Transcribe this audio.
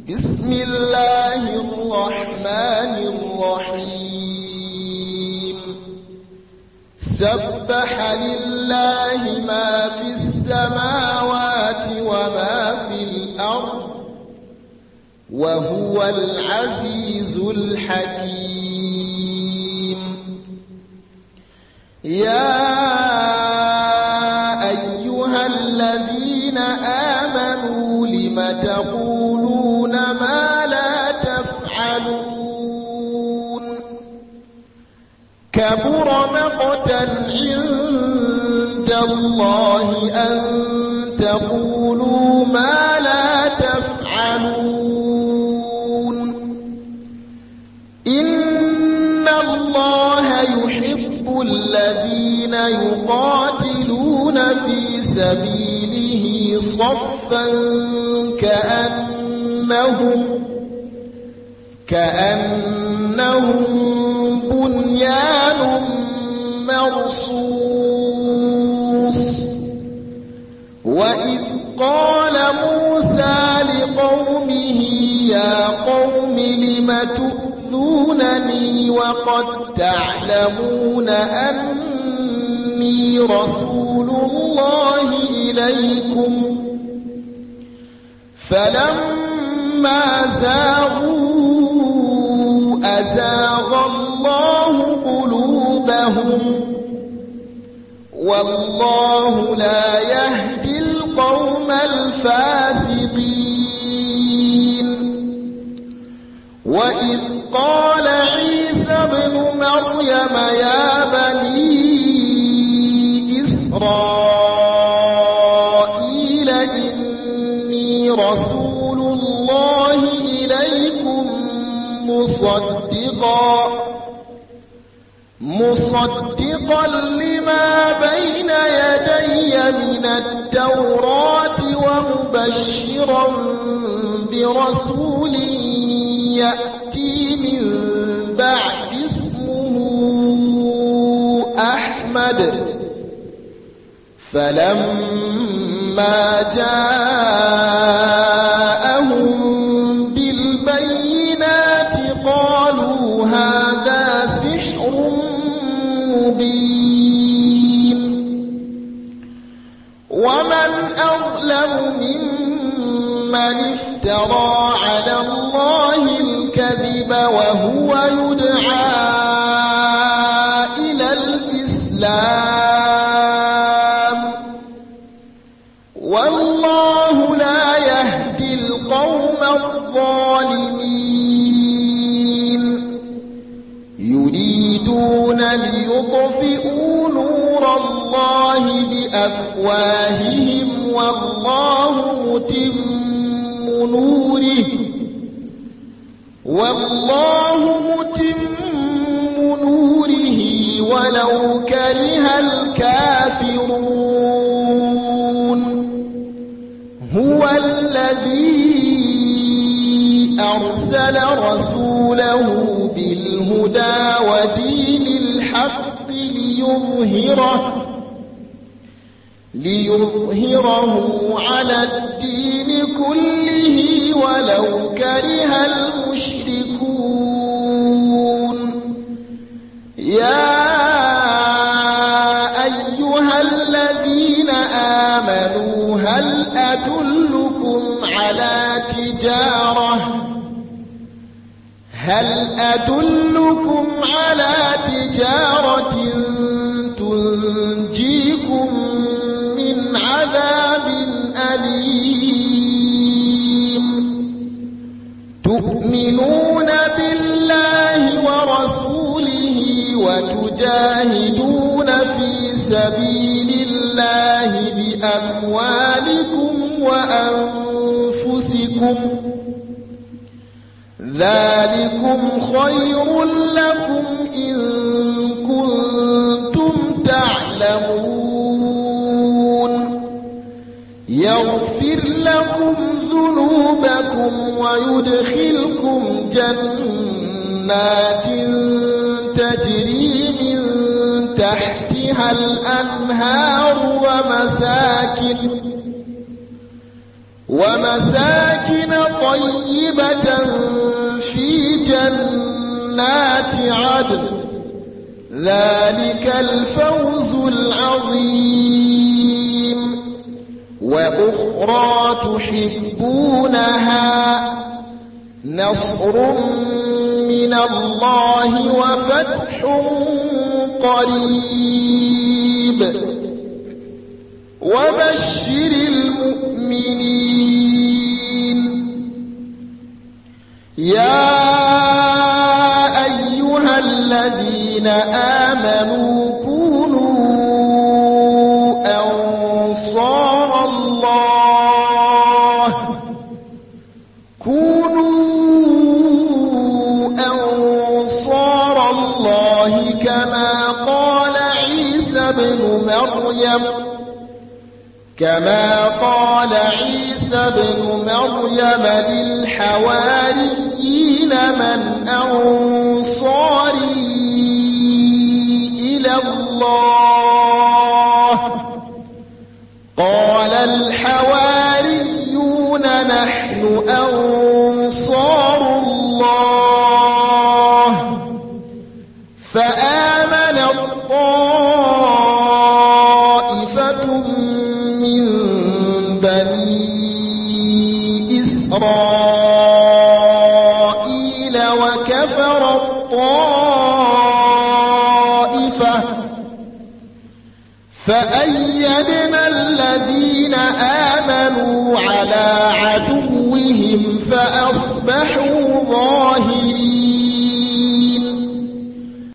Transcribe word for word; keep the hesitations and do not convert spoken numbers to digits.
بسم الله الرحمن الرحيم سبح لله ما في السماوات وما في الأرض وهو العزيز الحكيم. يا أيها الذين آمنوا لم تقولون ما لا تفعلون كبر مقتا عند الله أن تقولوا ما لا تفعلون إن الله يحب الذين يقاتلون في سبيله صفا كأنهم كأنهم بنيان مرصوص. وإذ قال موسى لقومه يا قوم لم تؤذونني وقد تعلمون أني رسول الله إليكم فلما زاغوا أزاغ الله قلوبهم والله لا يهدي القوم الفاسقين. وإذ قال عيسى ابن مريم يا بني إسرائيل إني رسول الله إليكم مصدقا مصدقا لما بين يدي من التوراة ومبشرا برسول يأتي من بعد اسمه أحمد. فلما جاءهم بالبينات قالوا هذا سحر مبين ومن أظلم ممن افترى على الله الكذب وهو يدعى إلى الإسلام والله لا يهدي القوم الظالمين. يريدون ليطفئوا نور الله بأفواههم والله متم نوره والله متم نوره ولو كره الكافرون. هو الذي أرسل رسوله بالهدى ودين الحق ليظهره ليظهره على الدين كله ولو كره المشركون. يا أيها الذين آمنوا هل أدلكم على تجارة هل أدلكم على تجارة تنجيكم من عذاب أليم تؤمنون بالله ورسوله وتجاهدون في سبيل الله بأموالكم وأنفسكم ذلكم خير لكم إن كنتم تعلمون. يغفر لكم ذنوبكم ويدخلكم جنات تجري من تحتها الأنهار ومساكن ومساكن طيبة في جنات عدن ذلك الفوز العظيم وأخرى تحبونها نصر من الله وفتح قريب وبشر المؤمنين يا أيها الذين آمنوا كونوا أنصار الله كونوا أنصار الله كما قال عيسى ابن مريم كما قال عيسى ابن مريم للحواريين من أنصاري إلى الله قال الحواريون نحن أنصار الله فآمن الطائفة من بني إسرائيل وكفر الطائفة فأيدنا الذين آمنوا على عدوهم فأصبحوا ظاهرين